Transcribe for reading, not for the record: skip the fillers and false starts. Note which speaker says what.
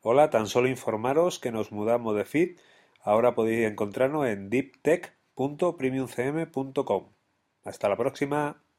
Speaker 1: Hola, tan solo informaros que nos mudamos de feed. Ahora podéis encontrarnos en deeptech.premiumcm.com. Hasta la próxima.